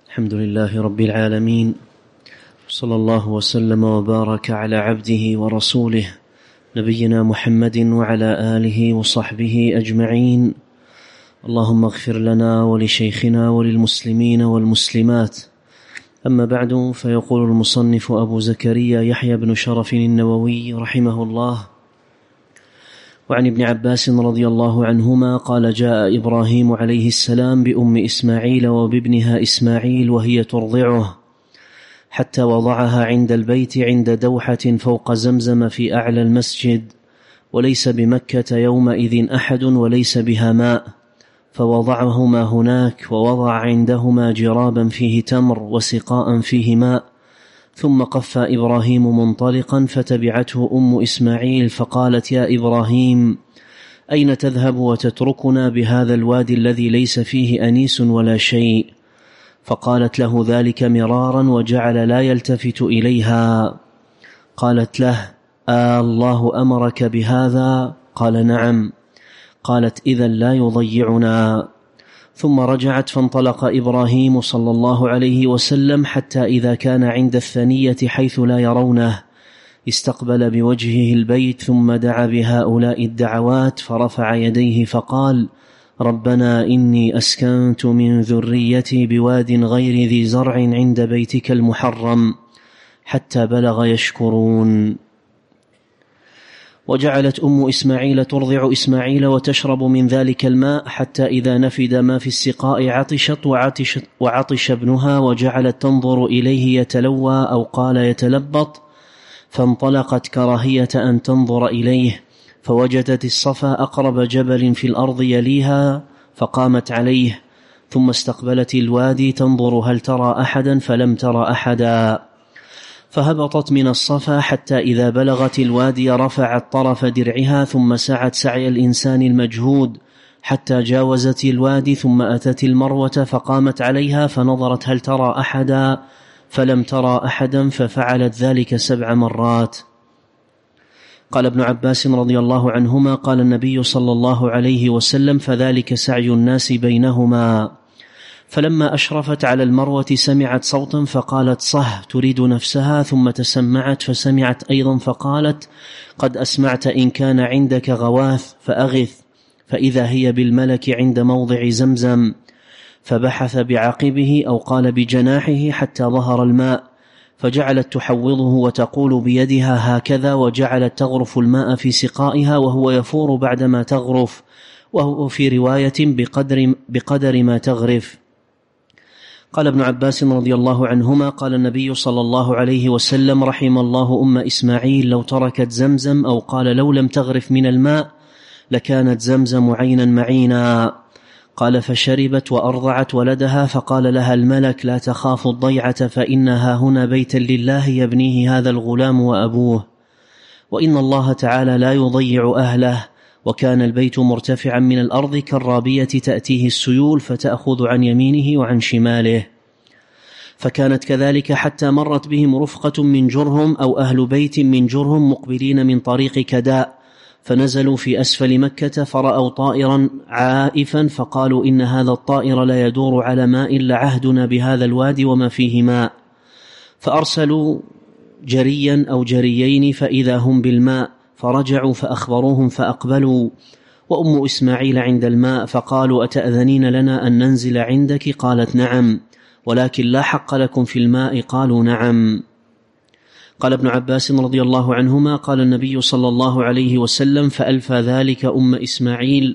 الحمد لله رب العالمين، صلى الله وسلم وبارك على عبده ورسوله نبينا محمد وعلى آله وصحبه أجمعين. اللهم اغفر لنا ولشيخنا وللمسلمين والمسلمات. أما بعد، فيقول المصنف أبو زكريا يحيى بن شرف النووي رحمه الله: وعن ابن عباس رضي الله عنهما قال: جاء إبراهيم عليه السلام بأم إسماعيل وبابنها إسماعيل وهي ترضعه، حتى وضعها عند البيت عند دوحة فوق زمزم في أعلى المسجد، وليس بمكة يومئذ أحد وليس بها ماء، فوضعهما هناك، ووضع عندهما جرابا فيه تمر وسقاء فيه ماء، ثم قفى إبراهيم منطلقا، فتبعته أم إسماعيل فقالت: يا إبراهيم، أين تذهب وتتركنا بهذا الوادي الذي ليس فيه أنيس ولا شيء؟ فقالت له ذلك مرارا، وجعل لا يلتفت إليها. قالت له: الله أمرك بهذا؟ قال: نعم. قالت: إذن لا يضيعنا. ثم رجعت، فانطلق إبراهيم صلى الله عليه وسلم حتى إذا كان عند الثنية حيث لا يرونه، استقبل بوجهه البيت، ثم دعا بهؤلاء الدعوات، فرفع يديه فقال: ربنا إني أسكنت من ذريتي بواد غير ذي زرع عند بيتك المحرم، حتى بلغ يشكرون. وجعلت أم إسماعيل ترضع إسماعيل وتشرب من ذلك الماء، حتى إذا نفد ما في السقاء عطشت وعطش ابنها، وجعلت تنظر إليه يتلوى أو قال يتلبط، فانطلقت كراهية أن تنظر إليه، فوجدت الصفا أقرب جبل في الأرض يليها، فقامت عليه، ثم استقبلت الوادي تنظر هل ترى أحدا، فلم ترى أحدا، فهبطت من الصفا حتى إذا بلغت الوادي رفعت طرف درعها، ثم سعت سعي الإنسان المجهود حتى جاوزت الوادي، ثم أتت المروة فقامت عليها، فنظرت هل ترى أحدا، فلم ترى أحدا، ففعلت ذلك 7 مرات. قال ابن عباس رضي الله عنهما: قال النبي صلى الله عليه وسلم: فذلك سعي الناس بينهما. فلما أشرفت على المروة سمعت صوتا فقالت: صه، تريد نفسها، ثم تسمعت فسمعت أيضا فقالت: قد أسمعت إن كان عندك غواث فأغث، فإذا هي بالملك عند موضع زمزم، فبحث بعقبه أو قال بجناحه حتى ظهر الماء، فجعلت تحوضه وتقول بيدها هكذا، وجعلت تغرف الماء في سقائها وهو يفور بعدما تغرف، وهو في رواية بقدر ما تغرف. قال ابن عباس رضي الله عنهما: قال النبي صلى الله عليه وسلم: رحم الله أم إسماعيل، لو تركت زمزم، أو قال لو لم تغرف من الماء لكانت زمزم عينا معينا. قال: فشربت وأرضعت ولدها، فقال لها الملك: لا تخاف الضيعة، فإنها هنا بيتا لله يبنيه هذا الغلام وأبوه، وإن الله تعالى لا يضيع أهله. وكان البيت مرتفعا من الأرض كالرابية تأتيه السيول، فتأخذ عن يمينه وعن شماله. فكانت كذلك حتى مرت بهم رفقة من جرهم أو أهل بيت من جرهم مقبلين من طريق كداء، فنزلوا في أسفل مكة، فرأوا طائرا عائفا، فقالوا: إن هذا الطائر لا يدور على ماء لعهدنا بهذا الوادي وما فيه ماء. فأرسلوا جريا أو جريين فإذا هم بالماء، فرجعوا فأخبروهم فأقبلوا، وأم إسماعيل عند الماء، فقالوا: أتأذنين لنا أن ننزل عندك؟ قالت: نعم، ولكن لا حق لكم في الماء. قالوا: نعم. قال ابن عباس رضي الله عنهما: قال النبي صلى الله عليه وسلم: فألفى ذلك أم إسماعيل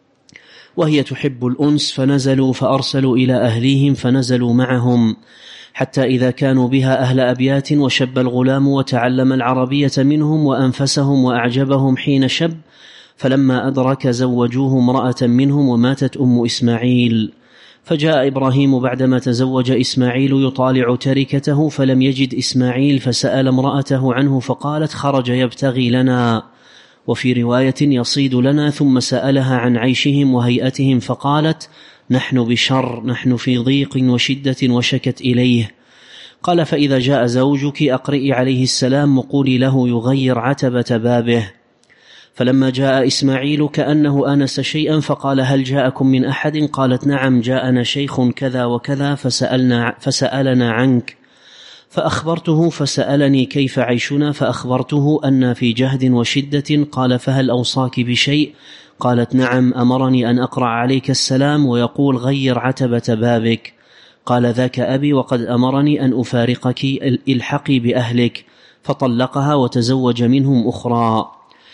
وهي تحب الأنس، فنزلوا فأرسلوا إلى أهليهم، فنزلوا معهم حتى إذا كانوا بها أهل أبيات، وشب الغلام وتعلم العربية منهم وأنفسهم وأعجبهم حين شب، فلما أدرك زوجوه امرأة منهم، وماتت أم إسماعيل. فجاء إبراهيم بعدما تزوج إسماعيل يطالع تركته، فلم يجد إسماعيل، فسأل امرأته عنه، فقالت: خرج يبتغي لنا، وفي رواية يصيد لنا، ثم سألها عن عيشهم وهيئتهم، فقالت: نحن بشر، نحن في ضيق وشدة، وشكت إليه. قال: فإذا جاء زوجك أقرئي عليه السلام، وقولي له يغير عتبة بابه. فلما جاء إسماعيل كأنه آنس شيئا فقال: هل جاءكم من أحد؟ قالت: نعم، جاءنا شيخ كذا وكذا فسألنا عنك. فأخبرته فسألني كيف عيشنا، فأخبرته أن في جهد وشدة. قال: فهل أوصاك بشيء؟ قالت: نعم، أمرني أن أقرأ عليك السلام ويقول: غير عتبة بابك. قال: ذاك أبي، وقد أمرني أن أفارقك، الحقي بأهلك. فطلقها وتزوج منهم أخرى.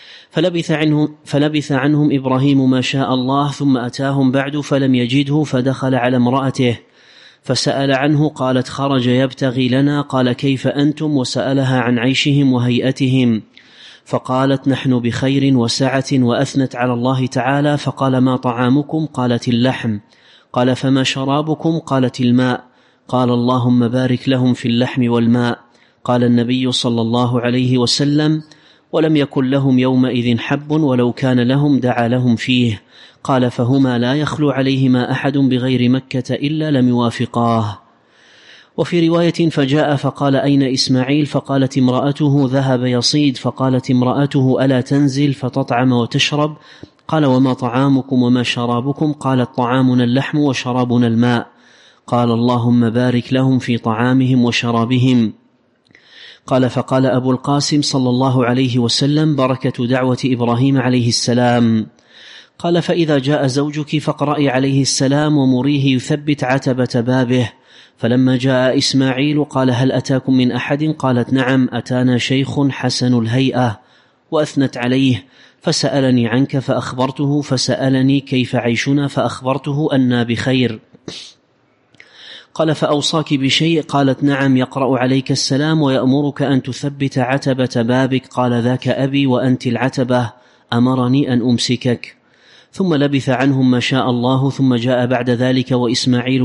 فلبث عنهم إبراهيم ما شاء الله، ثم أتاهم بعد فلم يجده، فدخل على امرأته فسأل عنه. قالت: خرج يبتغي لنا. قال: كيف أنتم؟ وسألها عن عيشهم وهيئتهم، فقالت: نحن بخير وسعة، وأثنت على الله تعالى. فقال: ما طعامكم؟ قالت: اللحم. قال: فما شرابكم؟ قالت: الماء. قال: اللهم بارك لهم في اللحم والماء. قال النبي صلى الله عليه وسلم: ولم يكن لهم يومئذ حب، ولو كان لهم دعا لهم فيه. قال: فهما لا يخلو عليهما أحد بغير مكة إلا لم يوافقاه. وفي رواية: فجاء فقال: أين إسماعيل؟ فقالت امرأته: ذهب يصيد. فقالت امرأته: ألا تنزل فتطعم وتشرب؟ قال: وما طعامكم وما شرابكم؟ قالت: طعامنا اللحم وشرابنا الماء. قال: اللهم بارك لهم في طعامهم وشرابهم. قال: فقال أبو القاسم صلى الله عليه وسلم: بركة دعوة إبراهيم عليه السلام. قال: فإذا جاء زوجك فاقرأي عليه السلام ومريه يثبت عتبة بابه. فلما جاء إسماعيل قال: هل أتاكم من أحد؟ قالت: نعم، أتانا شيخ حسن الهيئة. وأثنت عليه فسألني عنك فأخبرته، فسألني كيف عيشنا فأخبرته أنا بخير. قال: فأوصاك بشيء؟ قالت: نعم، يقرأ عليك السلام ويأمرك أن تثبت عتبة بابك. قال: ذاك أبي وأنت العتبة، أمرني أن أمسكك. ثم لبث عنهم ما شاء الله، ثم جاء بعد ذلك وإسماعيل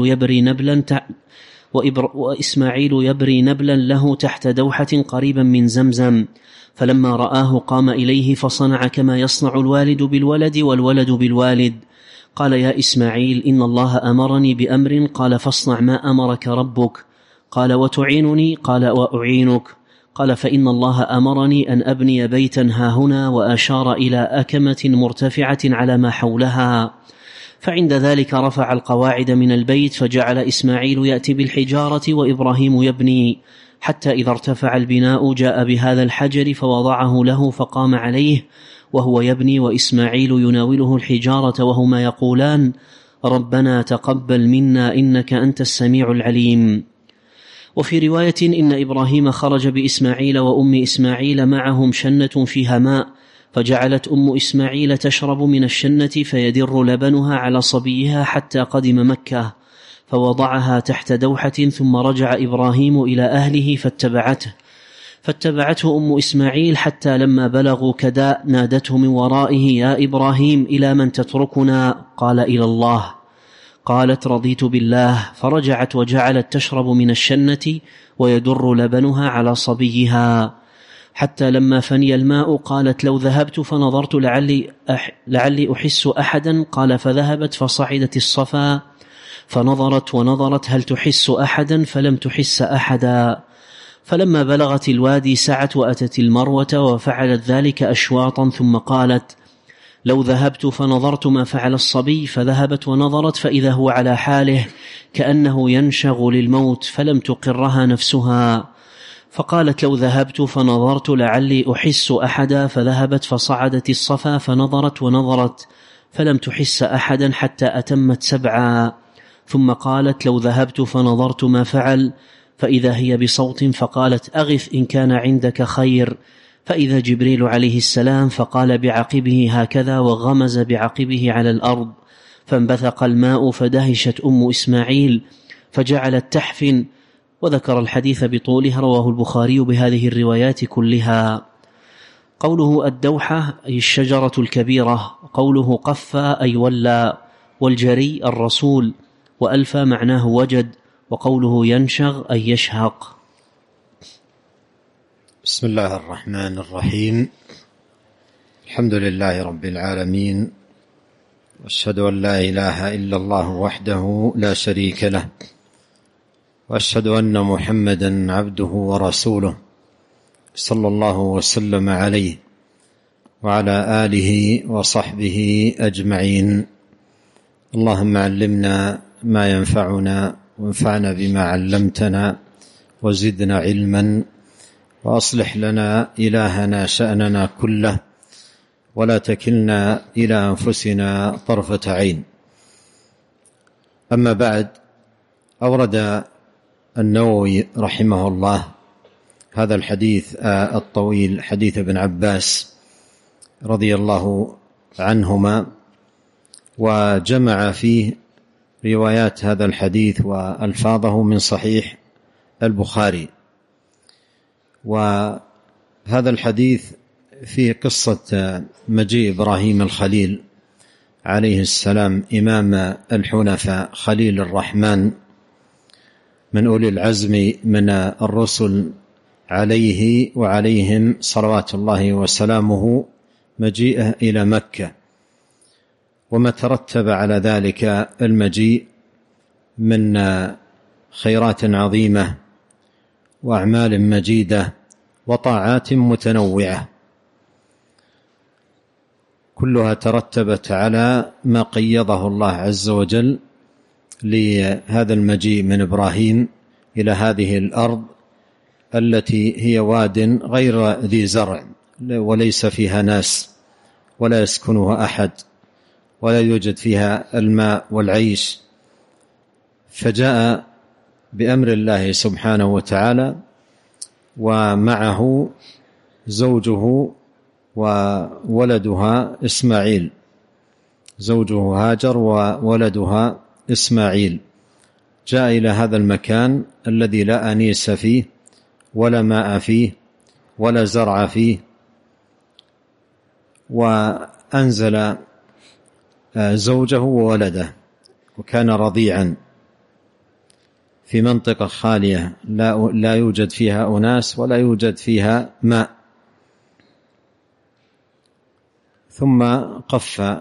يبري نبلا له تحت دوحة قريبا من زمزم. فلما رآه قام إليه فصنع كما يصنع الوالد بالولد والولد بالوالد. قال: يا إسماعيل، إن الله أمرني بأمر. قال: فاصنع ما أمرك ربك. قال: وتعينني؟ قال: وأعينك. قال: فإن الله أمرني أن أبني بيتا هاهنا، وأشار إلى أكمة مرتفعة على ما حولها. فعند ذلك رفع القواعد من البيت، فجعل إسماعيل يأتي بالحجارة وإبراهيم يبني، حتى إذا ارتفع البناء جاء بهذا الحجر فوضعه له فقام عليه وهو يبني، وإسماعيل يناوله الحجارة وهما يقولان: ربنا تقبل منا إنك أنت السميع العليم. وفي رواية: إن إبراهيم خرج بإسماعيل وأم إسماعيل معهم شنة فيها ماء، فجعلت أم إسماعيل تشرب من الشنة فيدر لبنها على صبيها حتى قدم مكة، فوضعها تحت دوحة. ثم رجع إبراهيم إلى أهله فاتبعته أم إسماعيل حتى لما بلغوا كداء نادته من ورائه: يا إبراهيم، إلى من تتركنا؟ قال: إلى الله. قالت: رضيت بالله. فرجعت وجعلت تشرب من الشنة ويدر لبنها على صبيها حتى لما فني الماء. قالت: لو ذهبت فنظرت لعلي أحس أحدا. قال: فذهبت فصعدت الصفا فنظرت ونظرت هل تحس أحدا، فلم تحس أحدا. فلما بلغت الوادي سعت وأتت المروة وفعلت ذلك أشواطا، ثم قالت: لو ذهبت فنظرت ما فعل الصبي. فذهبت ونظرت فإذا هو على حاله كأنه ينشغ للموت، فلم تقرها نفسها. فقالت: لو ذهبت فنظرت لعلي أحس أحدا. فذهبت فصعدت الصفا فنظرت ونظرت فلم تحس أحدا حتى أتمت 7. ثم قالت: لو ذهبت فنظرت ما فعل. فإذا هي بصوت فقالت: أغث إن كان عندك خير. فإذا جبريل عليه السلام فقال بعقبه هكذا وغمز بعقبه على الأرض، فانبثق الماء فدهشت أم إسماعيل فجعلت تحفن. وذكر الحديث بطوله، رواه البخاري بهذه الروايات كلها. قوله الدوحة أي الشجرة الكبيرة، قوله قفى أي ولى، والجري الرسول، وألفى معناه وجد، وقوله ينشغ أي يشهق. بسم الله الرحمن الرحيم. الحمد لله رب العالمين، وأشهد أن لا إله إلا الله وحده لا شريك له، وأشهد أن محمدا عبده ورسوله صلى الله وسلم عليه وعلى آله وصحبه أجمعين. اللهم علمنا ما ينفعنا وانفعنا بما علمتنا وزدنا علما، وأصلح لنا إلهنا شأننا كله، ولا تكلنا إلى أنفسنا طرفة عين. أما بعد، أورد النووي رحمه الله هذا الحديث الطويل، حديث ابن عباس رضي الله عنهما، وجمع فيه روايات هذا الحديث وألفاظه من صحيح البخاري. وهذا الحديث فيه قصة مجيء إبراهيم الخليل عليه السلام، إمام الحنفاء، خليل الرحمن، من أولي العزم من الرسل عليه وعليهم صلوات الله وسلامه، مجيئه إلى مكة وما ترتب على ذلك المجيء من خيرات عظيمة وأعمال مجيدة وطاعات متنوعة، كلها ترتبت على ما قيضه الله عز وجل لهذا المجيء من إبراهيم إلى هذه الأرض التي هي واد غير ذي زرع، وليس فيها ناس ولا يسكنها أحد، ولا يوجد فيها الماء والعيش. فجاء بأمر الله سبحانه وتعالى، ومعه زوجه وولدها إسماعيل، زوجه هاجر وولدها إسماعيل، جاء إلى هذا المكان الذي لا أنيس فيه ولا ماء فيه ولا زرع فيه، وأنزل زوجه وولده، وكان رضيعا في منطقة خالية لا يوجد فيها أناس ولا يوجد فيها ماء. ثم قف،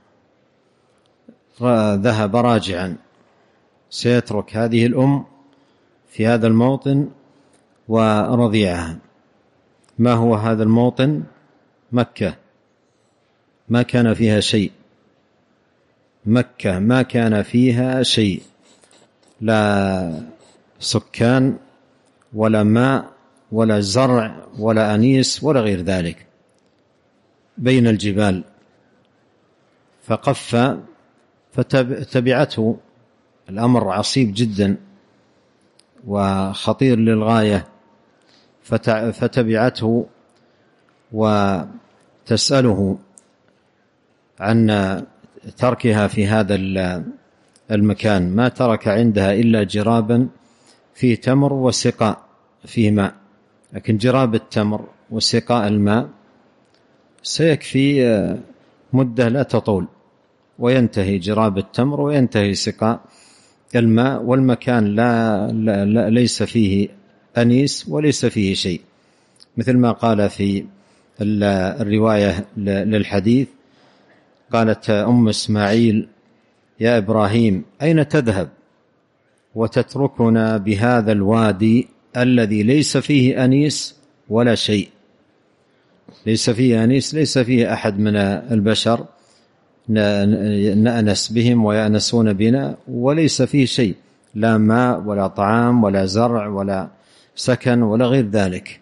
ذهب راجعا، سيترك هذه الأم في هذا الموطن ورضيعها. ما هو هذا الموطن؟ مكة، ما كان فيها شيء، مكة ما كان فيها شيء، لا سكان ولا ماء ولا زرع ولا أنيس ولا غير ذلك، بين الجبال. فقف فتبعته، الأمر عصيب جدا وخطير للغاية، فتبعته وتسأله عن تركها في هذا المكان. ما ترك عندها إلا جرابا فيه تمر وسقاء فيه ماء، لكن جراب التمر وسقاء الماء سيكفي مدة لا تطول، وينتهي جراب التمر وينتهي سقاء الماء، والمكان ليس فيه أنيس وليس فيه شيء، مثل ما قال في الرواية للحديث، قالت أم إسماعيل: يا إبراهيم، أين تذهب وتتركنا بهذا الوادي الذي ليس فيه أنيس ولا شيء، ليس فيه أنيس، ليس فيه أحد من البشر نأنس بهم ويأنسون بنا، وليس فيه شيء، لا ماء ولا طعام ولا زرع ولا سكن ولا غير ذلك.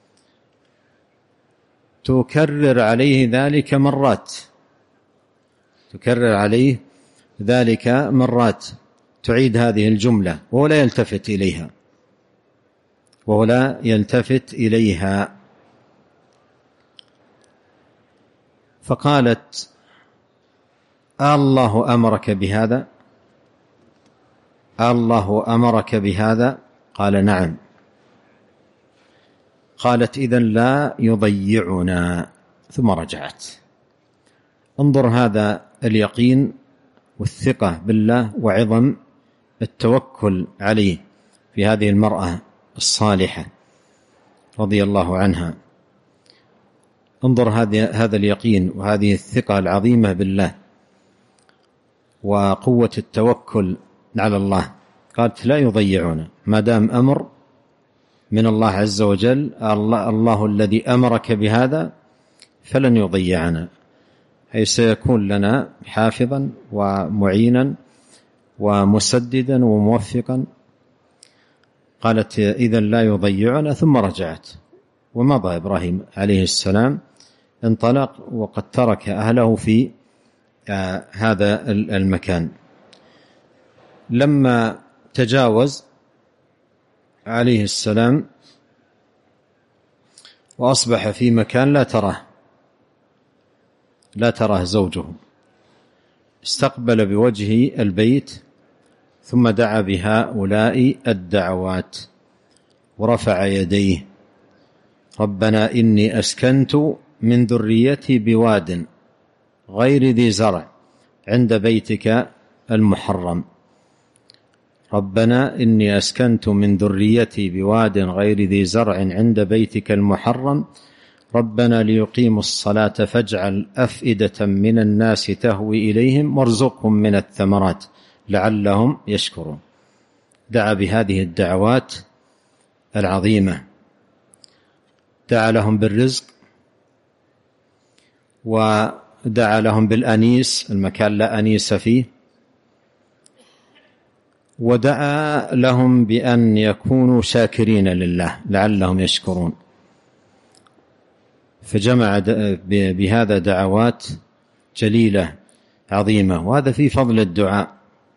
تكرر عليه ذلك مرات، تكرر عليه ذلك مرات، تعيد هذه الجملة وهو لا يلتفت إليها، وهو لا يلتفت إليها. فقالت: الله أمرك بهذا؟ الله أمرك بهذا؟ قال: نعم. قالت: إذن لا يضيعنا. ثم رجعت. انظر هذا اليقين والثقة بالله وعظم التوكل عليه في هذه المرأة الصالحة رضي الله عنها. انظر هذا اليقين وهذه الثقة العظيمة بالله وقوة التوكل على الله. قالت: لا يضيعنا، ما دام أمر من الله عز وجل، الله الذي أمرك بهذا فلن يضيعنا، أي سيكون لنا حافظا ومعينا ومسددا وموفقا. قالت إذن لا يضيعنا، ثم رجعت ومضى إبراهيم عليه السلام، انطلق وقد ترك أهله في هذا المكان. لما تجاوز عليه السلام وأصبح في مكان لا تراه زوجه، استقبل بوجهه البيت ثم دعا بهؤلاء الدعوات ورفع يديه: ربنا إني أسكنت من ذريتي بواد غير ذي زرع عند بيتك المحرم. ربنا إني أسكنت من ذريتي بواد غير ذي زرع عند بيتك المحرم ربنا ليقيموا الصلاة فاجعل أفئدة من الناس تهوي إليهم وارزقهم من الثمرات لعلهم يشكرون. دعا بهذه الدعوات العظيمة، دعا لهم بالرزق، ودعا لهم بالأنيس، المكان لا أنيس فيه، ودعا لهم بأن يكونوا شاكرين لله لعلهم يشكرون. فجمع بهذا دعوات جليلة عظيمة، وهذا في فضل الدعاء،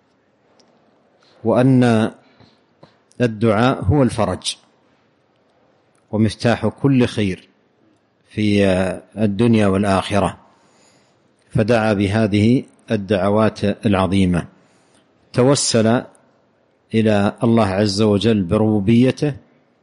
وأن الدعاء هو الفرج ومفتاح كل خير في الدنيا والآخرة. فدعا بهذه الدعوات العظيمة، توسل إلى الله عز وجل بربوبيته،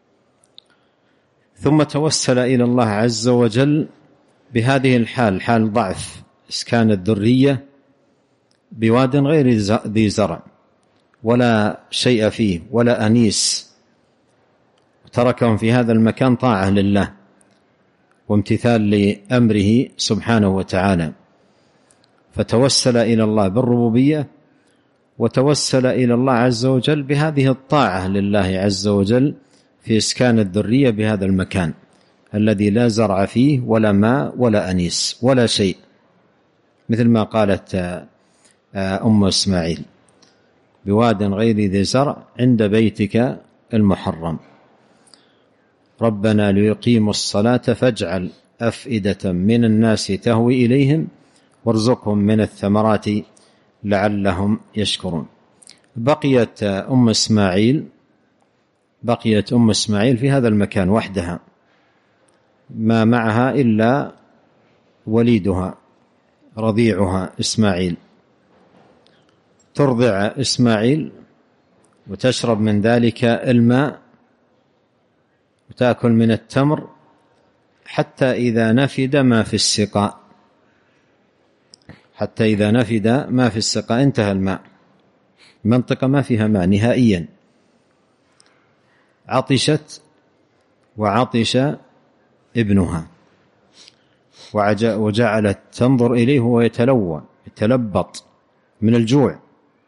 ثم توسل إلى الله عز وجل بهذه الحال، حال ضعف إسكان الذرية بواد غير ذي زرع ولا شيء فيه ولا أنيس، تركهم في هذا المكان طاعة لله وامتثال لأمره سبحانه وتعالى. فتوسل إلى الله بالربوبية، وتوسل إلى الله عز وجل بهذه الطاعة لله عز وجل في إسكان الذرية بهذا المكان الذي لا زرع فيه ولا ماء ولا أنيس ولا شيء، مثل ما قالت أم إسماعيل: بواد غير ذي زرع عند بيتك المحرم ربنا ليقيموا الصلاة فاجعل أفئدة من الناس تهوي إليهم وارزقهم من الثمرات لعلهم يشكرون. بقيت أم إسماعيل في هذا المكان وحدها، ما معها إلا وليدها رضيعها إسماعيل. ترضع إسماعيل وتشرب من ذلك الماء وتأكل من التمر حتى إذا نفد ما في السقاء، انتهى الماء، منطقة ما فيها ماء نهائيا. عطشت وعطش ابنها وجعلت تنظر إليه وهو يتلبط من الجوع،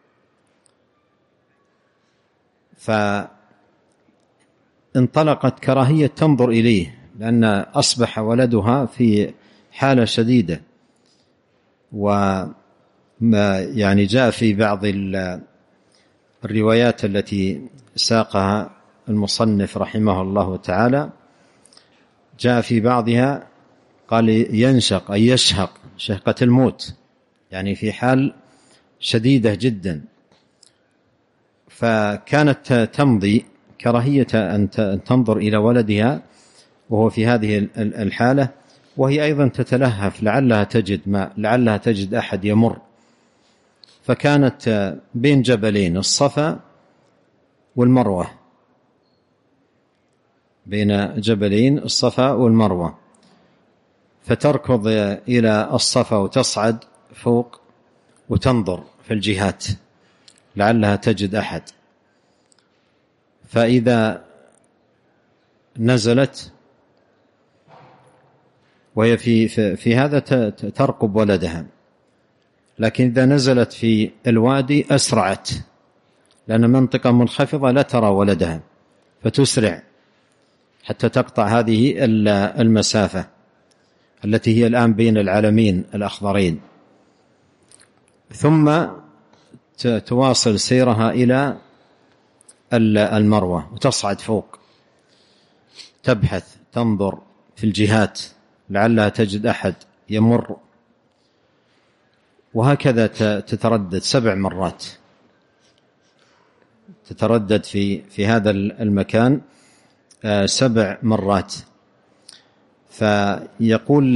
فانطلقت كراهية تنظر إليه، لأن أصبح ولدها في حالة شديدة. وما يعني جاء في بعض الروايات التي ساقها المصنف رحمه الله تعالى، جاء في بعضها قال ينشق أي يشهق شهقة الموت، يعني في حال شديدة جدا. فكانت تمضي كراهية أن تنظر إلى ولدها وهو في هذه الحالة، وهي أيضا تتلهف لعلها تجد ماء، لعلها تجد أحد يمر. فكانت بين جبلين، الصفا والمروة، بين جبلين الصفا والمروة، فتركض إلى الصفا وتصعد فوق وتنظر في الجهات لعلها تجد أحد. فإذا نزلت وهي في هذا ترقب ولدها، لكن إذا نزلت في الوادي أسرعت، لأن منطقة منخفضة لا ترى ولدها، فتسرع حتى تقطع هذه المسافة. التي هي الآن بين العلمين الأخضرين، ثم تواصل سيرها إلى المروة وتصعد فوق، تبحث تنظر في الجهات لعلها تجد أحد يمر، وهكذا تتردد 7 مرات، تتردد في هذا المكان 7 مرات. فيقول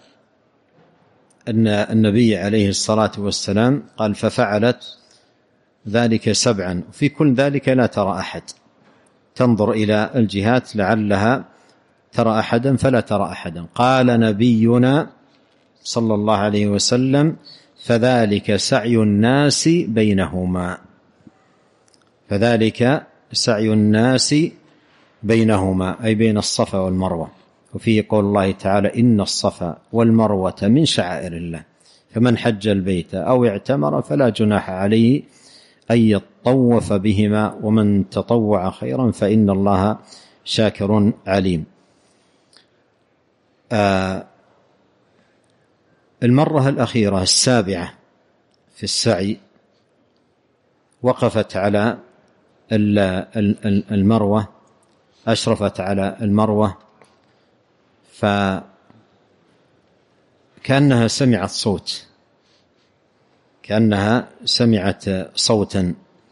أن النبي عليه الصلاة والسلام قال: ففعلت ذلك 7، وفي كل ذلك لا ترى أحد، تنظر إلى الجهات لعلها ترى أحدا فلا ترى أحدا. قال نبينا صلى الله عليه وسلم: فذلك سعي الناس بينهما، فذلك سعي الناس بينهما، أي بين الصفا والمروة. وفيه قول الله تعالى: إن الصفا والمروة من شعائر الله، فمن حج البيت أو اعتمر فلا جناح عليه أن يطوف بهما، ومن تطوع خيرا فإن الله شاكر عليم. المرة الأخيرة 7 في السعي وقفت على المروة، أشرفت على المروة، فكأنها سمعت صوت، كأنها سمعت صوتا،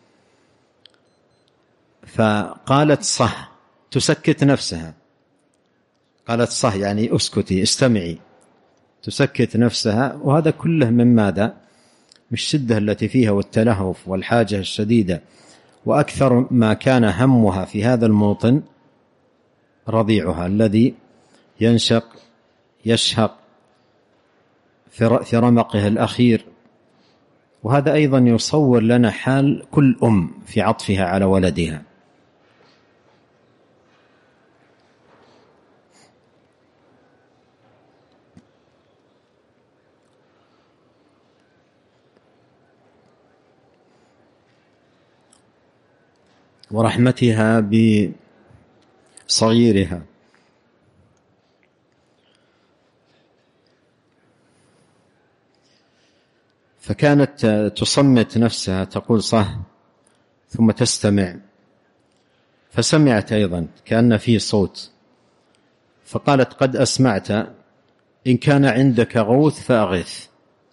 فقالت صح، تسكت نفسها، قالت صح يعني اسكتي استمعي، تسكت نفسها. وهذا كله من ماذا؟ من الشدة التي فيها والتلهف والحاجة الشديدة. وأكثر ما كان همها في هذا الموطن رضيعها الذي يشهق في رمقه الأخير. وهذا أيضا يصور لنا حال كل أم في عطفها على ولدها. ورحمتها بصغيرها. فكانت تصمت نفسها تقول صح، ثم تستمع، فسمعت أيضا كأن فيه صوت، فقالت: قد أسمعت، إن كان عندك غوث فأغث.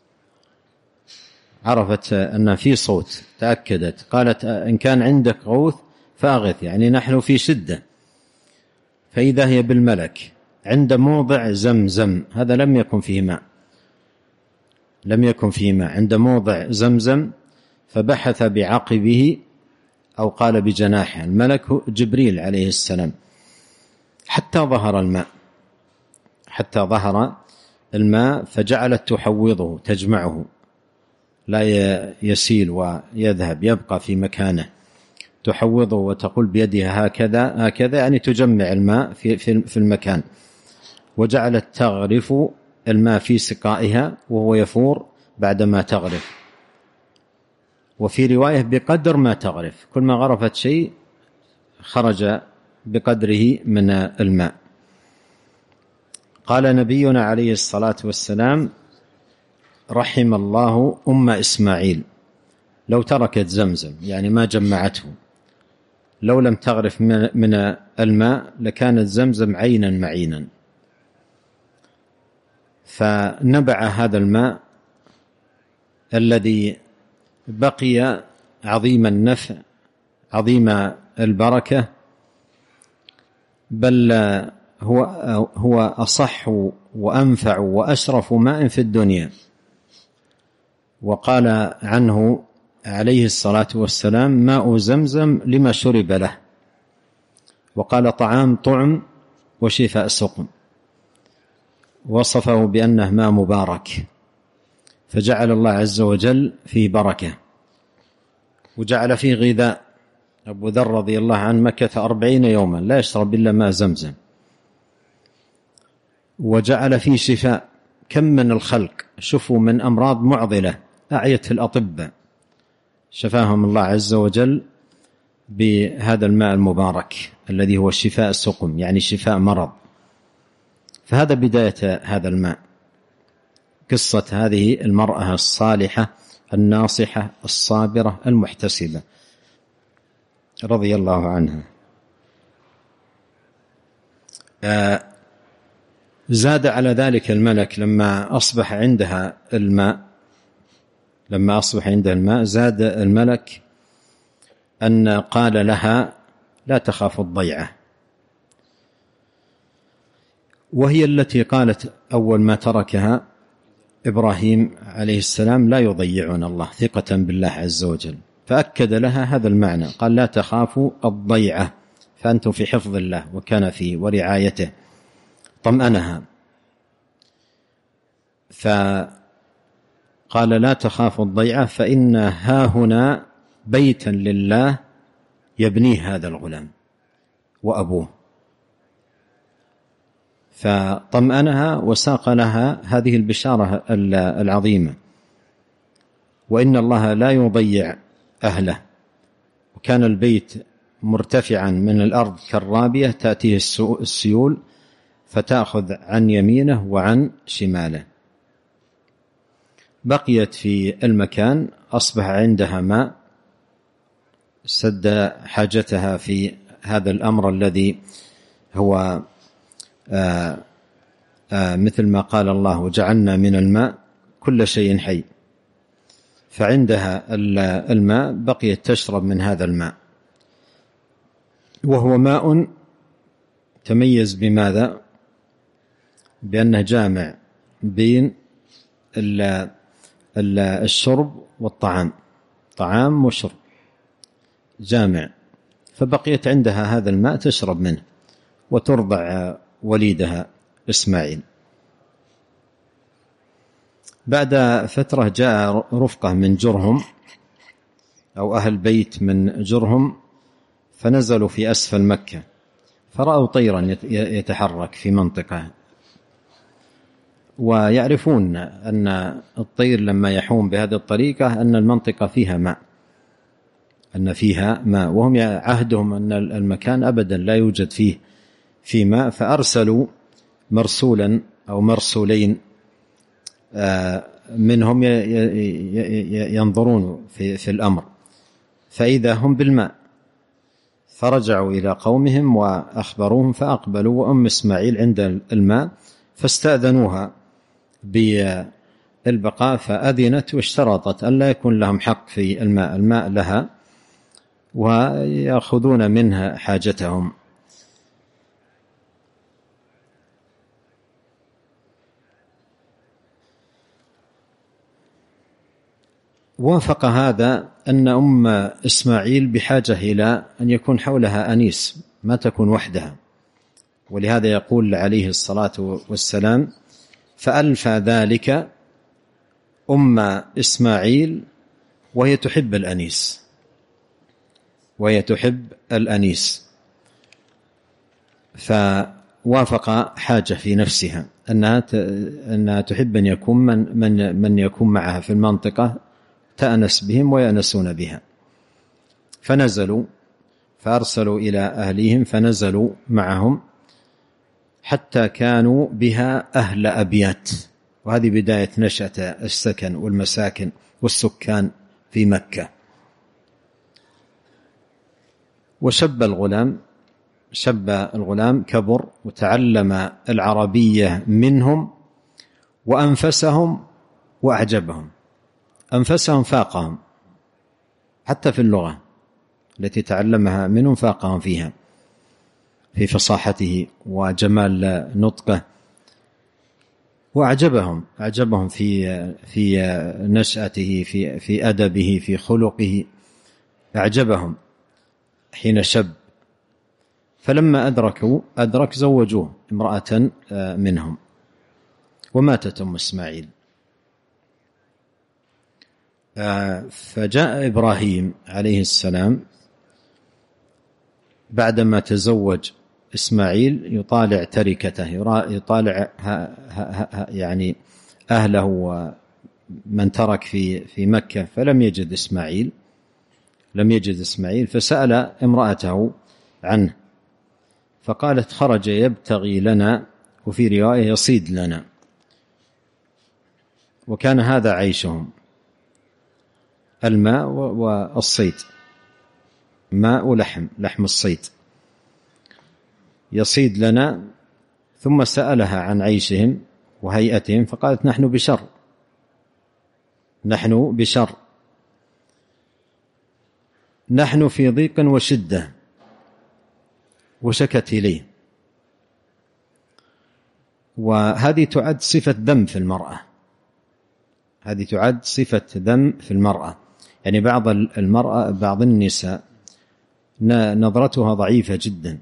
عرفت أن في صوت، تأكدت، قالت: إن كان عندك غوث فأغث، يعني نحن في شدة. فإذا هي بالملك عند موضع زمزم، هذا لم يكن فيه ماء، لم يكن فيه ماء، عند موضع زمزم، فبحث بعقبه أو قال بجناحه الملك جبريل عليه السلام حتى ظهر الماء، حتى ظهر الماء، فجعلت تحوضه تجمعه، لا يسيل ويذهب، يبقى في مكانه، تحوضه وتقول بيدها هكذا هكذا، يعني تجمع الماء في المكان. وجعلت تغرف الماء في سقائها وهو يفور بعدما تغرف، وفي رواية بقدر ما تغرف، كل ما غرفت شيء خرج بقدره من الماء. قال نبينا عليه الصلاة والسلام: رحم الله أم إسماعيل، لو تركت زمزم، يعني ما جمعته، لو لم تغرف من الماء لكانت زمزم عينا معينا. فنبع هذا الماء الذي بقي عظيم النفع عظيم البركة، بل هو أصح وأنفع وأشرف ماء في الدنيا. وقال عنه عليه الصلاة والسلام: ماء زمزم لما شرب له. وقال: طعام طعم وشفاء سقم. وصفه بأنه ماء مبارك، فجعل الله عز وجل فيه بركة، وجعل فيه غذاء. أبو ذر رضي الله عنه مكث 40 يوما لا يشرب إلا ماء زمزم. وجعل فيه شفاء، كم من الخلق شفوا من أمراض معضلة أعيت الأطباء، شفاهم الله عز وجل بهذا الماء المبارك الذي هو شفاء السقم، يعني شفاء مرض. فهذا بداية هذا الماء، قصة هذه المرأة الصالحة الناصحة الصابرة المحتسبة رضي الله عنها. زاد على ذلك الملك لما أصبح عندها الماء زاد الملك أن قال لها: لا تخاف الضيعة، وهي التي قالت أول ما تركها إبراهيم عليه السلام: لا يضيعون الله، ثقة بالله عز وجل. فأكد لها هذا المعنى، قال: لا تخافوا الضيعة، فأنتم في حفظ الله وكان في ورعايته. طمأنها، فقال: لا تخافوا الضيعة، فإن هاهنا بيتا لله يبنيه هذا الغلام وأبوه. فطمأنها وساق لها هذه البشارة العظيمة، وإن الله لا يضيع أهله. وكان البيت مرتفعا من الأرض كالرابية، تأتيه السيول فتأخذ عن يمينه وعن شماله. بقيت في المكان، أصبح عندها ماء، سد حاجتها في هذا الأمر الذي هو مثل ما قال الله: وجعلنا من الماء كل شيء حي. فعندها الماء، بقيت تشرب من هذا الماء، وهو ماء تميز بماذا؟ بأنه جامع بين الشرب والطعام، طعام وشرب جامع. فبقيت عندها هذا الماء تشرب منه وترضع وليدها إسماعيل. بعد فترة جاء رفقة من جرهم أو أهل بيت من جرهم، فنزلوا في أسفل مكة، فرأوا طيرا يتحرك في منطقة، ويعرفون أن الطير لما يحوم بهذه الطريقة أن المنطقة فيها ماء، وهم عهدهم أن المكان أبدا لا يوجد فيه ماء. فأرسلوا مرسولا أو مرسولين منهم ينظرون في الأمر، فإذا هم بالماء. فرجعوا إلى قومهم وأخبروهم، فأقبلوا وأم إسماعيل عند الماء، فاستأذنوها بالبقاء، فأذنت واشترطت أن لا يكون لهم حق في الماء لها، ويأخذون منها حاجتهم. وافق هذا أن أم إسماعيل بحاجة إلى أن يكون حولها أنيس، ما تكون وحدها، ولهذا يقول عليه الصلاة والسلام: فألفى ذلك أم إسماعيل وهي تحب الأنيس، فوافق حاجة في نفسها أنها تحب أن يكون من يكون معها في المنطقة تأنس بهم ويأنسون بها. فنزلوا، فأرسلوا إلى أهليهم، فنزلوا معهم حتى كانوا بها أهل أبيات. وهذه بداية نشأة السكن والمساكن والسكان في مكة. وشب الغلام كبر وتعلم العربية منهم، وأنفسهم وأعجبهم. أنفسهم فاقهم حتى في اللغة التي تعلمها منهم، فاقهم فيها في فصاحته وجمال نطقه، وأعجبهم في نشأته، في أدبه، في خلقه، أعجبهم حين شب. فلما أدرك زوجوه امرأة منهم، وماتت أم إسماعيل. فجاء إبراهيم عليه السلام بعدما تزوج إسماعيل يطالع تركته، يطالع يعني أهله ومن ترك في مكة، فلم يجد إسماعيل، فسأل امرأته عنه، فقالت: خرج يبتغي لنا وفي رواية يصيد لنا. وكان هذا عيشهم، الماء والصيد، ماء ولحم، لحم الصيد، يصيد لنا. ثم سألها عن عيشهم وهيئتهم فقالت نحن بشر، نحن بشر، نحن في ضيق وشدة، وشكت إليه. وهذه تعد صفة ذم في المرأة، هذه تعد صفة ذم في المرأة. يعني بعض المرأة، بعض النساء نظرتها ضعيفة جدا،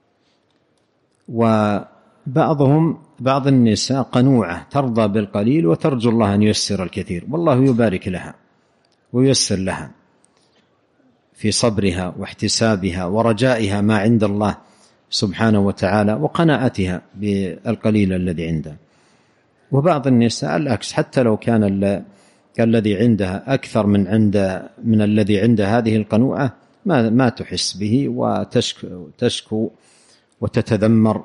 بعض النساء قنوعة ترضى بالقليل وترجو الله أن ييسر الكثير، والله يبارك لها وييسر لها في صبرها واحتسابها ورجائها ما عند الله سبحانه وتعالى، وقناعتها بالقليل الذي عندها. وبعض النساء العكس، حتى لو كان الذي عندها أكثر من الذي عند هذه القنوعة ما تحس به وتشكو وتتذمر.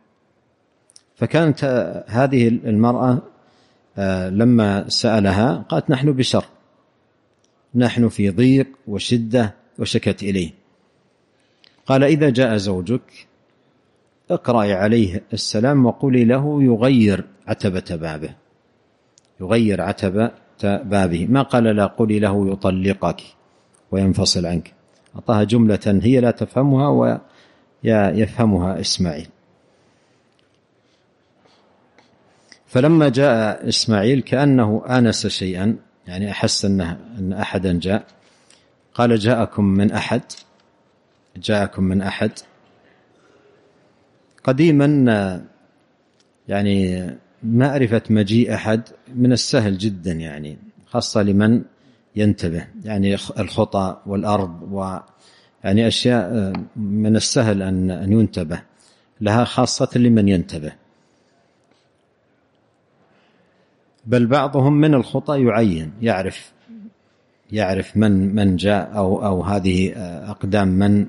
فكانت هذه المرأة لما سألها قالت نحن بشر، نحن في ضيق وشدة، وشكت إليه. قال إذا جاء زوجك اقرأي عليه السلام وقولي له يغير عتبة بابه، يغير عتبة بابه. ما قال لا، قولي له يطلقك وينفصل عنك. أعطاها جملة هي لا تفهمها ويفهمها إسماعيل. فلما جاء إسماعيل كأنه آنس شيئا، يعني أحس أن أحدا جاء، قال جاءكم من أحد، جاءكم من أحد. قديما يعني معرفة مجيء أحد من السهل جدا، يعني خاصة لمن ينتبه، يعني الخطأ والأرض يعني أشياء من السهل أن ينتبه لها، خاصة لمن ينتبه. بل بعضهم من الخطأ يعين، يعرف من جاء أو هذه أقدام من.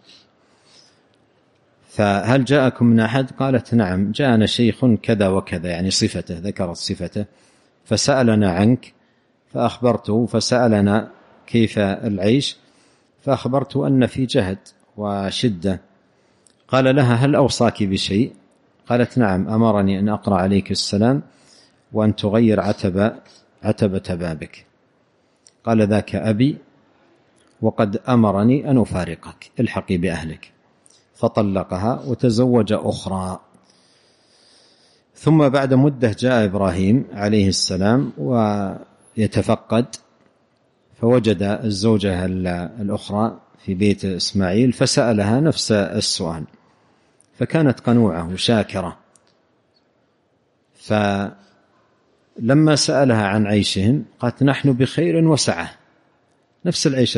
فهل جاءكم من أحد؟ قالت نعم جاءنا شيخ كذا وكذا، يعني صفته، ذكرت صفته. فسألنا عنك فأخبرته، فسألنا كيف العيش فأخبرته أن في جهد وشدة. قال لها هل أوصاك بشيء؟ قالت نعم أمرني أن أقرأ عليك السلام وأن تغير عتبة بابك. قال ذاك أبي وقد أمرني أن أفارقك، الحقي بأهلك. فطلقها وتزوج أخرى. ثم بعد مدة جاء إبراهيم عليه السلام ويتفقد، فوجد الزوجة الأخرى في بيت إسماعيل، فسألها نفس السؤال، فكانت قنوعة وشاكرة. فلما سألها عن عيشهم قالت نحن بخير وسعة، نفس العيش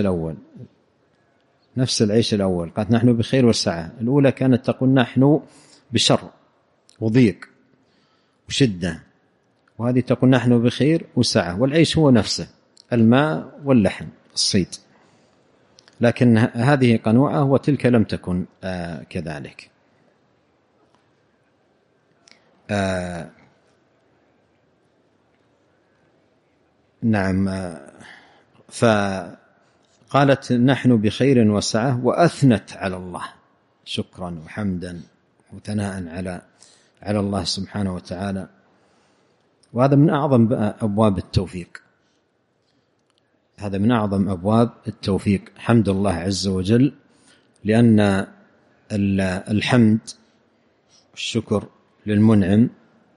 الأول، قالت نحن بخير وسعة. الأولى كانت تقول نحن بشر وضيق وشدة، وهذه تقول نحن بخير وسعة، والعيش هو نفسه، الماء واللحم الصيد. لكن هذه قنوعة وتلك لم تكن كذلك. نعم. فقالت نحن بخير وسعة، وأثنت على الله شكرا وحمدا وثناء على الله سبحانه وتعالى. وهذا من أعظم أبواب التوفيق، هذا من أعظم أبواب التوفيق، حمد الله عز وجل. لأن الحمد والشكر للمنعم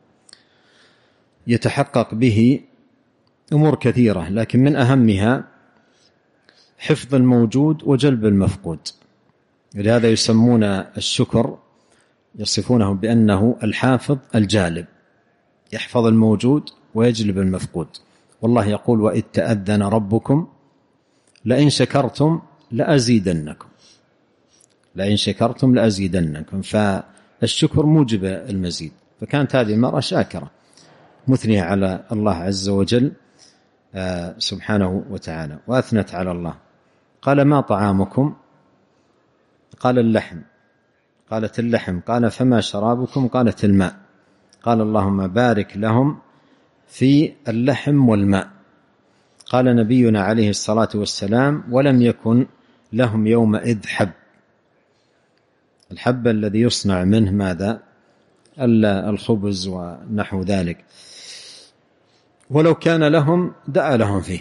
يتحقق به أمور كثيرة، لكن من أهمها حفظ الموجود وجلب المفقود. لهذا يسمون الشكر، يصفونه بأنه الحافظ الجالب، يحفظ الموجود ويجلب المفقود. والله يقول وإذ تأذن ربكم لئن شكرتم لأزيدنكم، لئن شكرتم لأزيدنكم. فالشكر موجب المزيد. فكانت هذه المرأة شاكرة مثنية على الله عز وجل سبحانه وتعالى، وأثنت على الله. قال ما طعامكم؟ قال اللحم. قالت اللحم. قال فما شرابكم؟ قالت الماء. قال اللهم بارك لهم في اللحم والماء. قال نبينا عليه الصلاة والسلام ولم يكن لهم يومئذ حب. الحب الذي يصنع منه ماذا؟ الخبز ونحو ذلك. ولو كان لهم دعا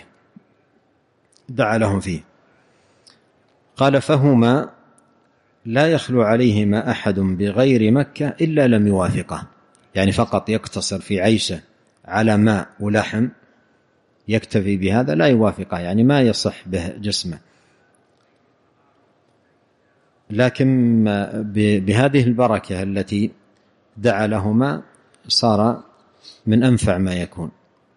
لهم فيه. قال فهما لا يخلو عليهما أحد بغير مكة إلا لم يوافقه، يعني فقط يقتصر في عيشه على ماء ولحم يكتفي بهذا، لا يوافقه، يعني ما يصح به جسمه. لكن بهذه البركة التي دعا لهما صار من أنفع ما يكون.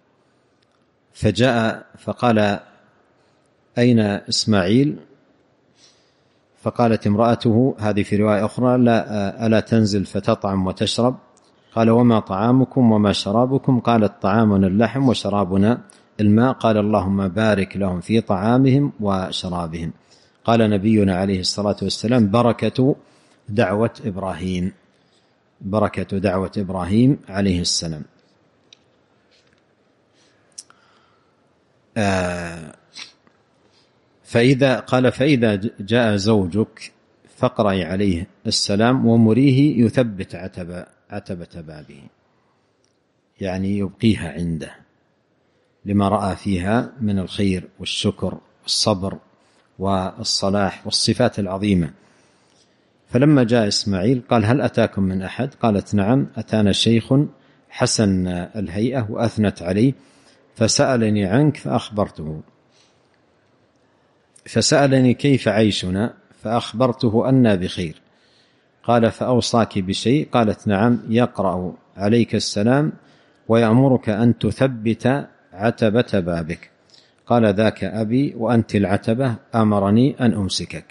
فجاء فقال أين إسماعيل؟ فقالت امرأته، هذه في رواية أخرى، لا ألا تنزل فتطعم وتشرب؟ قال وما طعامكم وما شرابكم؟ قالت طعامنا اللحم وشرابنا الماء. قال اللهم بارك لهم في طعامهم وشرابهم. قال نبينا عليه الصلاة والسلام بركة دعوة إبراهيم، بركة دعوة إبراهيم عليه السلام. فإذا جاء زوجك فاقرأي عليه السلام ومريه يثبت عتبة بابه، يعني يبقيها عنده لما رأى فيها من الخير والشكر والصبر والصلاح والصفات العظيمة. فلما جاء إسماعيل قال هل أتاكم من أحد؟ قالت نعم، أتانا شيخ حسن الهيئة وأثنت عليه فسألني عنك فأخبرته، فسألني كيف عيشنا فأخبرته أنا بخير. قال فأوصاك بشيء؟ قالت نعم، يقرأ عليك السلام ويأمرك أن تثبت عتبة بابك. قال ذاك أبي وأنت العتبة، أمرني أن أمسكك.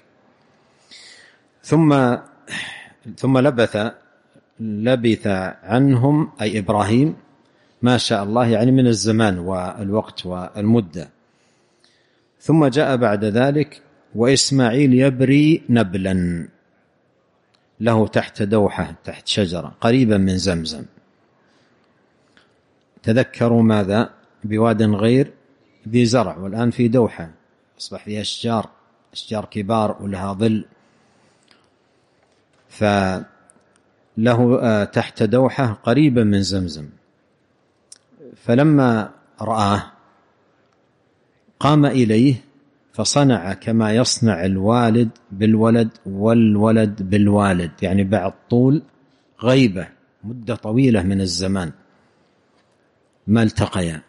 ثم لبث عنهم أي إبراهيم ما شاء الله، يعني من الزمان والوقت والمدة. ثم جاء بعد ذلك وإسماعيل يبري نبلا له تحت دوحة، تحت شجرة قريبا من زمزم. تذكروا ماذا؟ بواد غير ذي زرع، والآن في دوحة أصبح فيها أشجار كبار ولها ظل، فله تحت دوحة قريبا من زمزم. فلما رآه قام إليه فصنع كما يصنع الوالد بالولد والولد بالوالد، يعني بعد طول غيبة مدة طويلة من الزمان ما التقيا.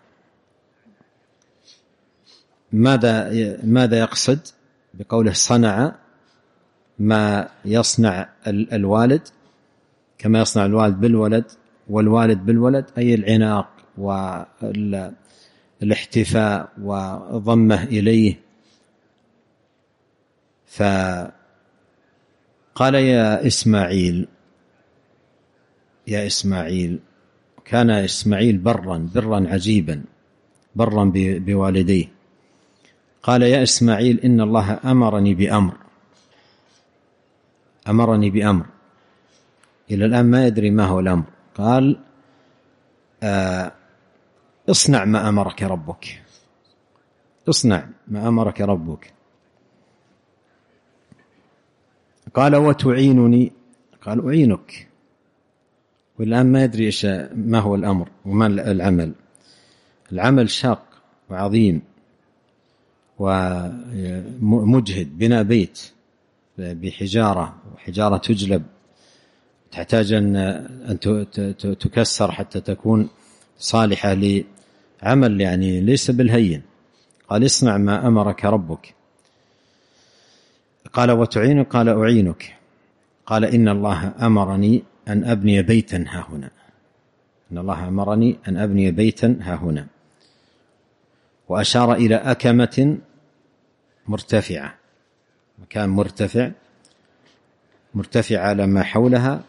ماذا يقصد بقوله صنع ما يصنع الوالد كما يصنع الوالد بالولد والوالد بالولد؟ أي العناق والاحتفاء وضمه إليه. فقال يا إسماعيل، كان إسماعيل برا عجيبا، برا بوالديه. قال يا إسماعيل إن الله أمرني بأمر. إلى الآن ما يدري ما هو الأمر. قال اصنع ما أمرك ربك، اصنع ما أمرك ربك. قال وتعينني؟ قال أعينك. والآن ما يدري ما هو الأمر وما العمل شاق وعظيم ومجهد. بناء بيت بحجارة، وحجارة تجلب تحتاج أن تكسر حتى تكون صالحة لعمل، يعني ليس بالهين. قال اصنع ما أمرك ربك. قال وتعينك؟ قال أعينك. قال إن الله أمرني أن أبني بيتا هاهنا، إن الله أمرني أن أبني بيتا هاهنا. وأشار إلى أكمة مرتفعة، مكان مرتفع على ما حولها،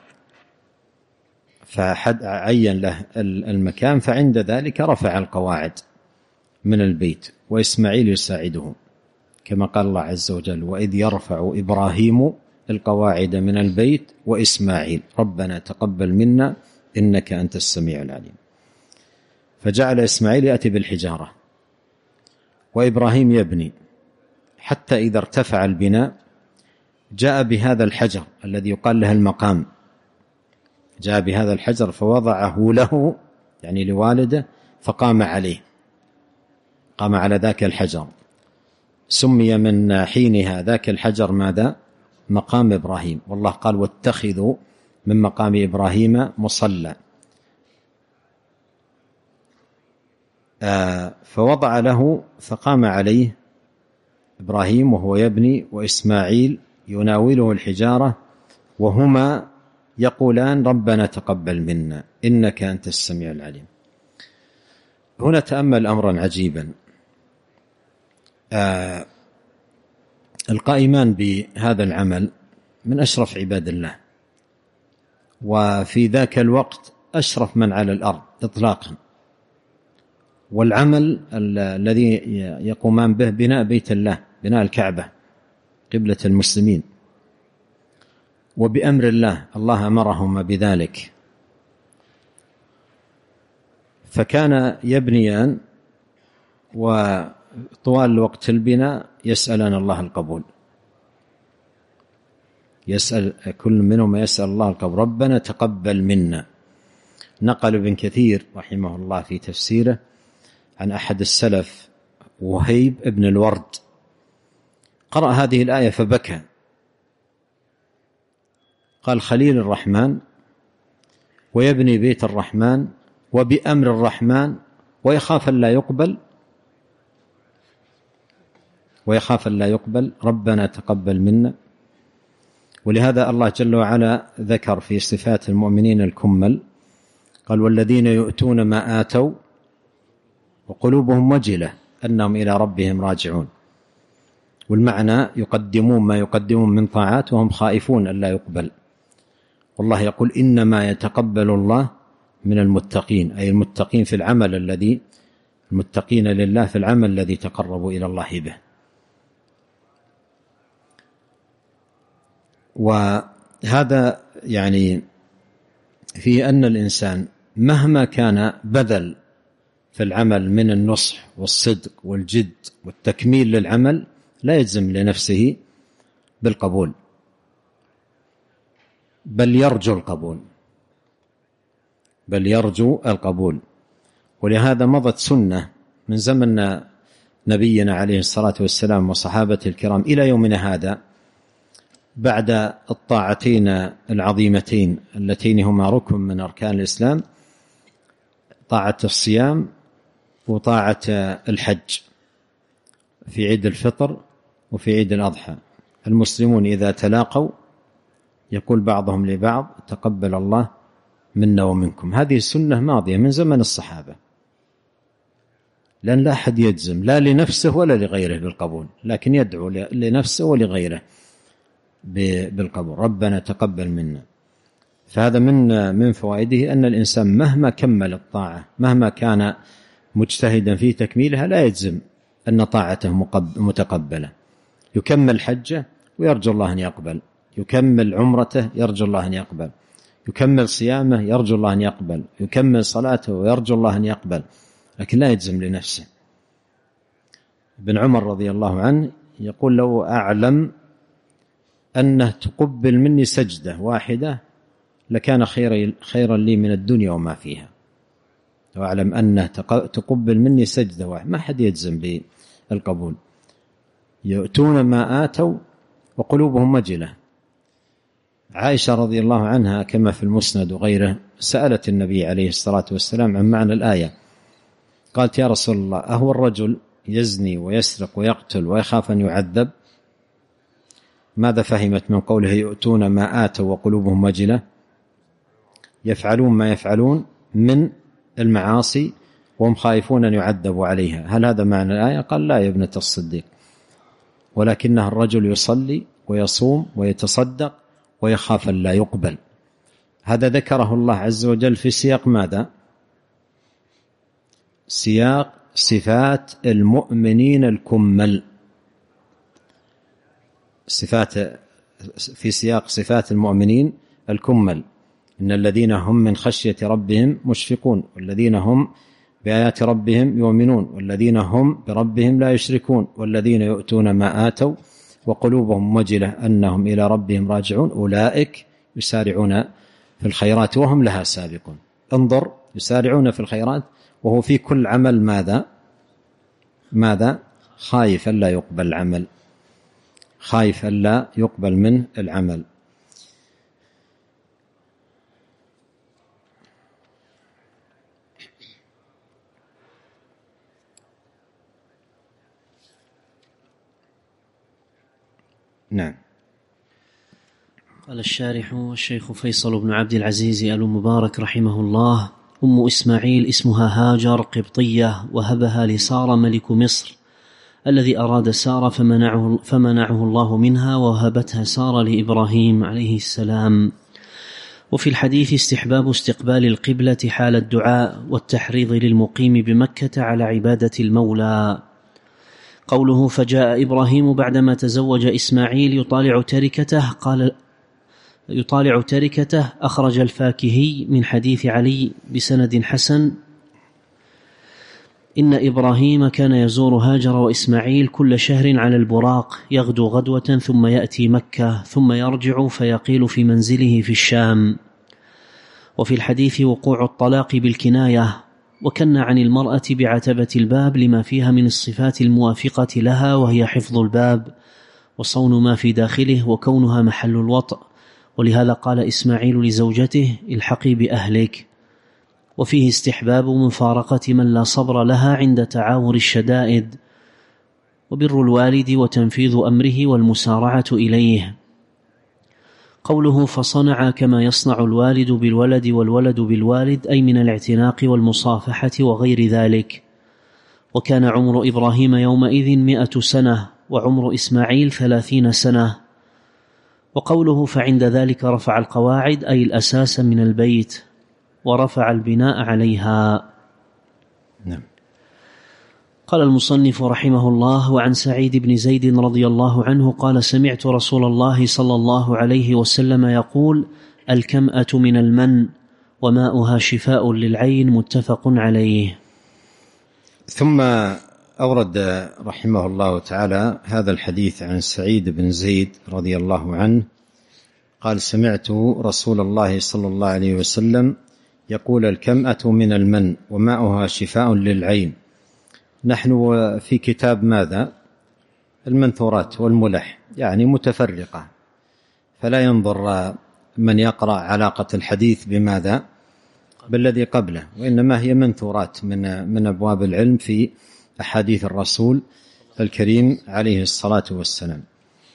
فعين له المكان، فعند ذلك رفع القواعد من البيت وإسماعيل يساعده، كما قال الله عز وجل وإذ يرفع إبراهيم القواعد من البيت وإسماعيل ربنا تقبل منا إنك أنت السميع العليم. فجعل إسماعيل يأتي بالحجارة وإبراهيم يبني، حتى إذا ارتفع البناء جاء بهذا الحجر الذي يقال له المقام، جاء بهذا الحجر فوضعه له يعني لوالده، فقام عليه، قام على ذاك الحجر. سمي من حينها ذاك الحجر ماذا؟ مقام إبراهيم. والله قال واتخذوا من مقام إبراهيم مصلى. فوضع له فقام عليه إبراهيم وهو يبني، وإسماعيل يناوله الحجارة، وهما يقولان ربنا تقبل منا إنك أنت السميع العليم. هنا تأمل أمرا عجيبا. القائمان بهذا العمل من أشرف عباد الله، وفي ذاك الوقت أشرف من على الأرض إطلاقا. والعمل الذي يقومان به بناء بيت الله، بناء الكعبة قبلة المسلمين، وبأمر الله، الله أمرهما بذلك. فكان يبنيان، وطوال وقت البناء يسألان الله القبول، يسأل كل منهما يسأل الله القبول، ربنا تقبل منا. نقل ابن كثير رحمه الله في تفسيره عن أحد السلف وهيب ابن الورد قرأ هذه الآية فبكى، قال خليل الرحمن ويبني بيت الرحمن وبأمر الرحمن ويخاف أن لا يقبل، ربنا تقبل منا. ولهذا الله جل وعلا ذكر في صفات المؤمنين الكمل، قال والذين يؤتون ما آتوا وقلوبهم وجلة أنهم إلى ربهم راجعون. والمعنى يقدمون ما يقدمون من طاعات وهم خائفون ألا يقبل. والله يقول إنما يتقبل الله من المتقين، أي المتقين في العمل الذي المتقين لله في العمل الذي تقربوا إلى الله به. وهذا يعني في أن الإنسان مهما كان بذل في العمل من النصح والصدق والجد والتكميل للعمل لا يجزم لنفسه بالقبول، بل يرجو القبول. ولهذا مضت سنة من زمن نبينا عليه الصلاة والسلام وصحابته الكرام إلى يومنا هذا، بعد الطاعتين العظيمتين اللتين هما ركن من أركان الإسلام، طاعة الصيام وطاعة الحج في عيد الفطر وفي عيد الأضحى. المسلمون إذا تلاقوا يقول بعضهم لبعض تقبل الله منا ومنكم. هذه السنة ماضية من زمن الصحابة، لأن لا أحد يجزم لا لنفسه ولا لغيره بالقبول، لكن يدعو لنفسه ولغيره بالقبول، ربنا تقبل منا. فهذا من فوائده أن الإنسان مهما كمل الطاعة، مهما كان مجتهدا في تكميلها، لا يجزم أن طاعته متقبلة. يكمل حجه ويرجو الله أن يقبل، يكمل عمرته يرجو الله أن يقبل، يكمل صيامه يرجو الله أن يقبل، يكمل صلاته ويرجو الله أن يقبل، لكن لا يجزم لنفسه. ابن عمر رضي الله عنه يقول لو أعلم أنه تقبل مني سجدة واحدة لكان خيرا لي من الدنيا وما فيها. لو أعلم أنه تقبل مني سجدة واحدة، ما حد يجزم بالقبول. يؤتون ما آتوا وقلوبهم وجلة. عائشة رضي الله عنها كما في المسند وغيره سألت النبي عليه الصلاة والسلام عن معنى الآية، قالت يا رسول الله أهو الرجل يزني ويسرق ويقتل ويخاف أن يعذب؟ ماذا فهمت من قوله يؤتون ما آتوا وقلوبهم وجلة؟ يفعلون ما يفعلون من المعاصي وهم خائفون أن يعذبوا عليها. هل هذا معنى الآية؟ قال لا يا ابنة الصديق، ولكنه الرجل يصلي ويصوم ويتصدق ويخاف أن لا يقبل. هذا ذكره الله عز وجل في سياق ماذا؟ سياق صفات المؤمنين الكمل، في سياق صفات المؤمنين الكمل. إن الذين هم من خشية ربهم مشفقون والذين هم بآيات ربهم يؤمنون والذين هم بربهم لا يشركون والذين يؤتون ما آتوا وقلوبهم وجلة أنهم إلى ربهم راجعون أولئك يسارعون في الخيرات وهم لها سابقون. انظر، يسارعون في الخيرات وهو في كل عمل ماذا؟ خايف ألا يقبل العمل، خايف ألا يقبل منه العمل. نعم. قال الشارح الشيخ فيصل بن عبد العزيز آل مبارك رحمه الله: أم إسماعيل اسمها هاجر قبطية، وهبها لسارة ملك مصر الذي أراد سارة فمنعه الله منها، ووهبتها سارة لإبراهيم عليه السلام. وفي الحديث استحباب استقبال القبلة حال الدعاء والتحريض للمقيم بمكة على عبادة المولى. قوله: فجاء إبراهيم بعدما تزوج إسماعيل يطالع تركته، أخرج الفاكهي من حديث علي بسند حسن: إن إبراهيم كان يزور هاجر وإسماعيل كل شهر على البراق، يغدو غدوة ثم يأتي مكة ثم يرجع فيقيل في منزله في الشام. وفي الحديث وقوع الطلاق بالكناية، وكن عن المرأة بعتبة الباب لما فيها من الصفات الموافقة لها، وهي حفظ الباب وصون ما في داخله وكونها محل الوطء، ولهذا قال إسماعيل لزوجته: الحقي بأهلك. وفيه استحباب مفارقة من لا صبر لها عند تعاور الشدائد، وبر الوالد وتنفيذ أمره والمسارعة إليه. قوله: فصنع كما يصنع الوالد بالولد والولد بالوالد، أي من الاعتناق والمصافحة وغير ذلك. وكان عمر إبراهيم يومئذ 100 سنة، وعمر إسماعيل 30 سنة. وقوله: فعند ذلك رفع القواعد، أي الأساس من البيت، ورفع البناء عليها. نعم. قال المصنف رحمه الله: وعن سعيد بن زيد رضي الله عنه قال: سمعت رسول الله صلى الله عليه وسلم يقول: الكمأة من المن وماؤها شفاء للعين، متفق عليه. ثم أورد رحمه الله تعالى هذا الحديث عن سعيد بن زيد رضي الله عنه قال: سمعت رسول الله صلى الله عليه وسلم يقول: الكمأة من المن وماؤها شفاء للعين. نحن في كتاب ماذا؟ المنثورات والملح، يعني متفرقة، فلا ينظر من يقرأ علاقة الحديث بماذا؟ بالذي قبله، وإنما هي منثورات من أبواب العلم في أحاديث الرسول الكريم عليه الصلاة والسلام.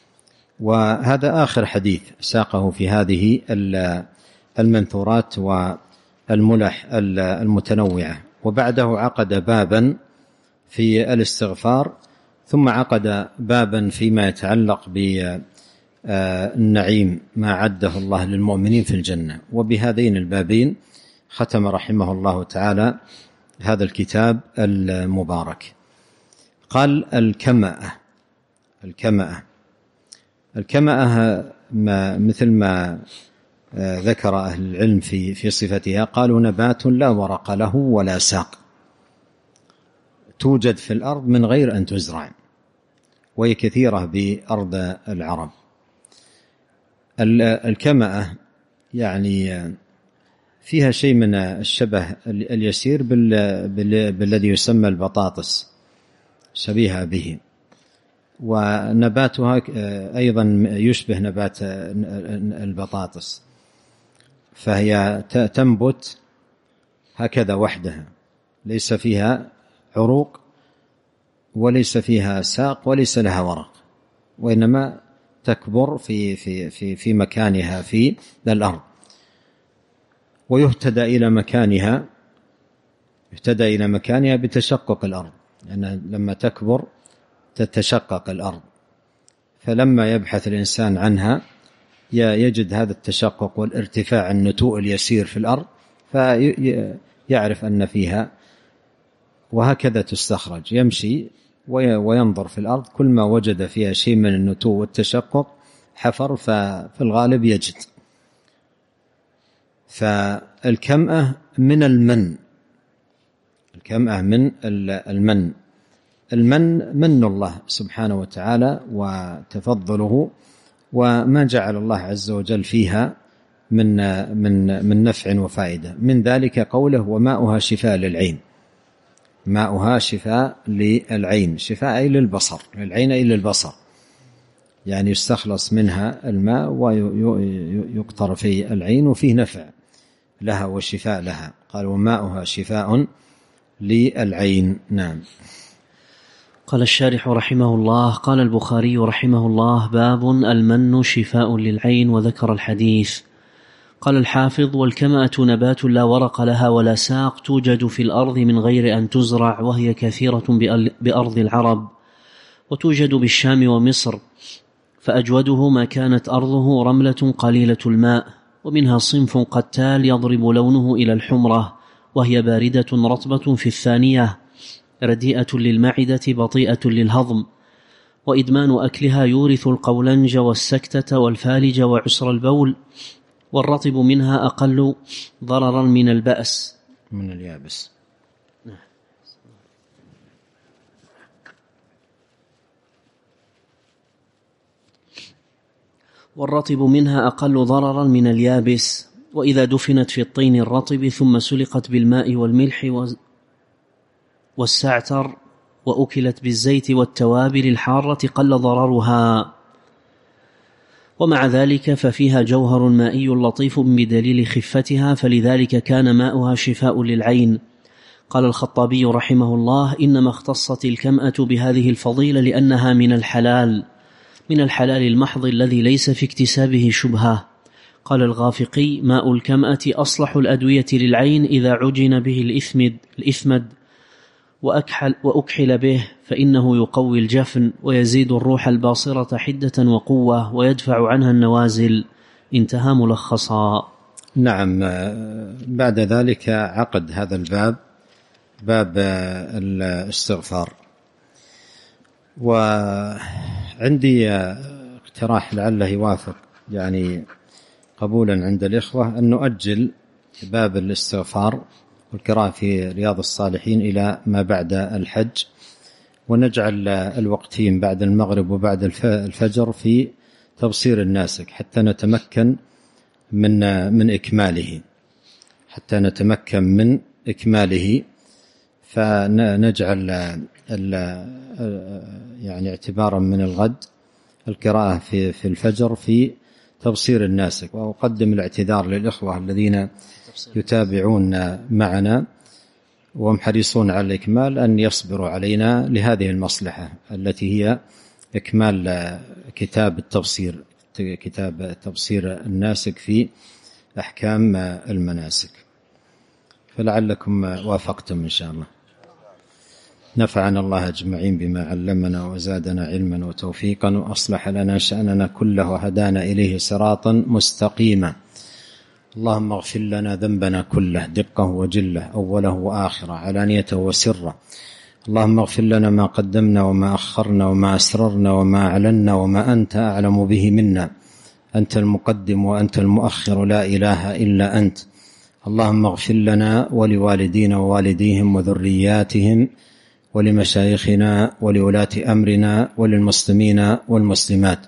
وهذا آخر حديث ساقه في هذه المنثورات والملح المتنوعة، وبعده عقد بابا في الاستغفار، ثم عقد بابا فيما يتعلق بالنعيم ما عده الله للمؤمنين في الجنة. وبهذين البابين ختم رحمه الله تعالى هذا الكتاب المبارك. قال: الكمأة مثل ما ذكر أهل العلم في صفتها، قالوا: نبات لا ورق له ولا ساق، توجد في الأرض من غير أن تزرع، وهي كثيرة بأرض العرب. الكمأة يعني فيها شيء من الشبه اليسير بالذي يسمى البطاطس، شبيهة به، ونباتها أيضا يشبه نبات البطاطس، فهي تنبت هكذا وحدها، ليس فيها عروق وليس فيها ساق وليس لها ورق، وإنما تكبر في مكانها في الأرض. ويهتدى إلى مكانها بتشقق الأرض، لأن لما تكبر تتشقق الأرض، فلما يبحث الإنسان عنها يجد هذا التشقق والارتفاع النتوء اليسير في الأرض، فيعرف أن فيها، وهكذا تستخرج، يمشي وينظر في الأرض، كل ما وجد فيها شيء من النتوء والتشقق حفر، ففي الغالب يجد. فالكمأة من المن، الكمأة من المن. المن من الله سبحانه وتعالى وتفضله، وما جعل الله عز وجل فيها من نفع وفائدة. من ذلك قوله وماؤها شفاء للعين، ماؤها شفاء للعين، شفاء أي للبصر، للعين أي للبصر، يعني يستخلص منها الماء ويقطر في العين وفيه نفع لها وشفاء لها. قال وماؤها شفاء للعين. نعم. قال الشارح رحمه الله: قال البخاري رحمه الله: باب المن شفاء للعين، وذكر الحديث. قال الحافظ: والكمأة نبات لا ورق لها ولا ساق، توجد في الأرض من غير أن تزرع، وهي كثيرة بأرض العرب، وتوجد بالشام ومصر، فأجوده ما كانت أرضه رملة قليلة الماء، ومنها صنف قتال يضرب لونه إلى الحمرة، وهي باردة رطبة في الثانية، رديئة للمعدة بطيئة للهضم، وإدمان أكلها يورث القولنج والسكتة والفالج وعسر البول، والرطب منها أقل ضررا من البأس من اليابس. والرطب منها أقل ضررا من اليابس، وإذا دفنت في الطين الرطب ثم سلقت بالماء والملح والسعتر وأكلت بالزيت والتوابل الحارة قل ضررها. ومع ذلك ففيها جوهر مائي لطيف بدليل خفتها، فلذلك كان ماؤها شفاء للعين. قال الخطابي رحمه الله: إنما اختصت الكمأة بهذه الفضيلة لأنها من الحلال المحض الذي ليس في اكتسابه شبهة. قال الغافقي: ماء الكمأة أصلح الأدوية للعين إذا عجن به الإثمد وأكحل به، فإنه يقوي الجفن ويزيد الروح الباصرة حدة وقوة ويدفع عنها النوازل. انتهى ملخصا. نعم. بعد ذلك عقد هذا الباب باب الاستغفار. وعندي اقتراح لعله يوافق يعني قبولا عند الإخوة، أن نؤجل باب الاستغفار والقراءة في رياض الصالحين إلى ما بعد الحج، ونجعل الوقتين بعد المغرب وبعد الفجر في تبصير الناسك حتى نتمكن من إكماله، فنجعل يعني اعتبارا من الغد القراءة في الفجر في تبصير الناسك. وأقدم الاعتذار للإخوة الذين يتابعون معنا وهم حريصون على الإكمال أن يصبروا علينا لهذه المصلحة التي هي إكمال كتاب تبصير الناسك في أحكام المناسك، فلعلكم وافقتم إن شاء الله. نفعنا الله أجمعين بما علمنا وزادنا علما وتوفيقا، وأصلح لنا شأننا كله وهدانا إليه صراطا مستقيما. اللهم اغفر لنا ذنبنا كله دقه وجله، أوله وآخره، علانيته وسره. اللهم اغفر لنا ما قدمنا وما أخرنا وما أسررنا وما أعلنا وما أنت أعلم به منا. أنت المقدم وأنت المؤخر، لا إله إلا أنت. اللهم اغفر لنا ولوالدينا ووالديهم وذرياتهم ولمشايخنا ولولاة أمرنا وللمسلمين والمسلمات.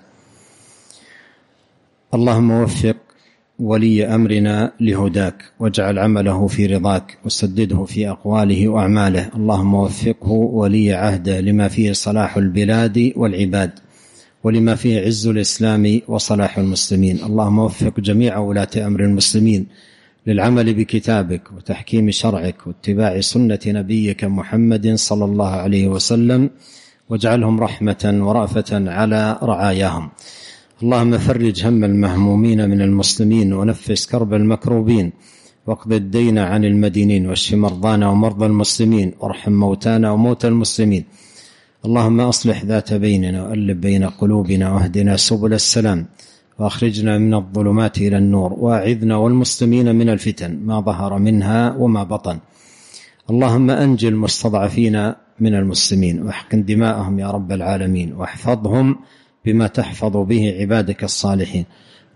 اللهم وفق ولي أمرنا لهداك، واجعل عمله في رضاك، وسدده في أقواله وأعماله. اللهم وفقه ولي عهده لما فيه صلاح البلاد والعباد، ولما فيه عز الإسلام وصلاح المسلمين. اللهم وفق جميع ولاة أمر المسلمين للعمل بكتابك وتحكيم شرعك واتباع سنة نبيك محمد صلى الله عليه وسلم، واجعلهم رحمة ورأفة على رعاياهم. اللهم فرج هم المهمومين من المسلمين، ونفس كرب المكروبين، واقض الدين عن المدينين، واشف مرضانا ومرضى المسلمين، وارحم موتانا وموتى المسلمين. اللهم أصلح ذات بيننا، وألف بين قلوبنا، واهدنا سبل السلام، وأخرجنا من الظلمات إلى النور، وأعذنا والمسلمين من الفتن ما ظهر منها وما بطن. اللهم أنجي المستضعفين من المسلمين، واحقن دماءهم يا رب العالمين، واحفظهم بما تحفظ به عبادك الصالحين.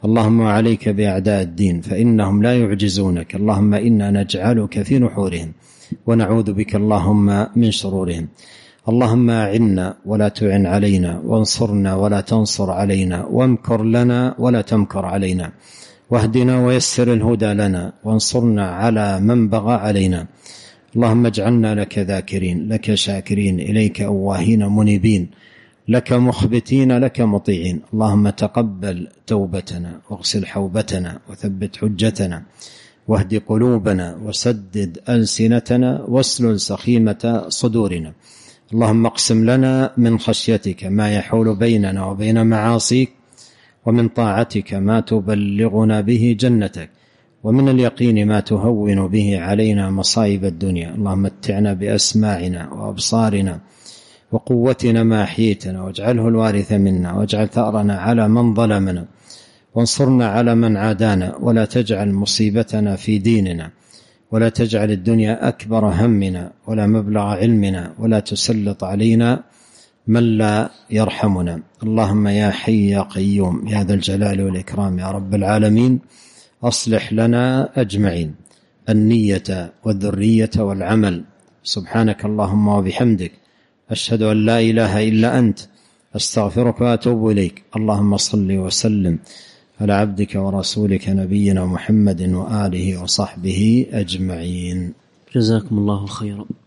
اللهم عليك بأعداء الدين فإنهم لا يعجزونك. اللهم إنا نجعلك في نحورهم ونعوذ بك اللهم من شرورهم. اللهم أعنا ولا تعن علينا، وانصرنا ولا تنصر علينا، وامكر لنا ولا تمكر علينا، واهدنا ويسر الهدى لنا، وانصرنا على من بغى علينا. اللهم اجعلنا لك ذاكرين، لك شاكرين، إليك أواهين منيبين، لك مخبتين، لك مطيعين. اللهم تقبل توبتنا، واغسل حوبتنا، وثبت حجتنا، واهد قلوبنا، وسدد ألسنتنا، واسلل سخيمة صدورنا. اللهم اقسم لنا من خشيتك ما يحول بيننا وبين معاصيك، ومن طاعتك ما تبلغنا به جنتك، ومن اليقين ما تهون به علينا مصائب الدنيا. اللهم متعنا بأسماعنا وأبصارنا وقوتنا ما أحييتنا، واجعله الوارث منا، واجعل ثأرنا على من ظلمنا، وانصرنا على من عادانا، ولا تجعل مصيبتنا في ديننا، ولا تجعل الدنيا أكبر همنا ولا مبلغ علمنا، ولا تسلط علينا من لا يرحمنا. اللهم يا حي يا قيوم يا ذا الجلال والإكرام يا رب العالمين، أصلح لنا أجمعين النية والذرية والعمل. سبحانك اللهم وبحمدك، أشهد أن لا إله إلا أنت، أستغفرك وأتوب إليك. اللهم صل وسلم على عبدك ورسولك نبينا محمد وآله وصحبه أجمعين. جزاكم الله خيرا.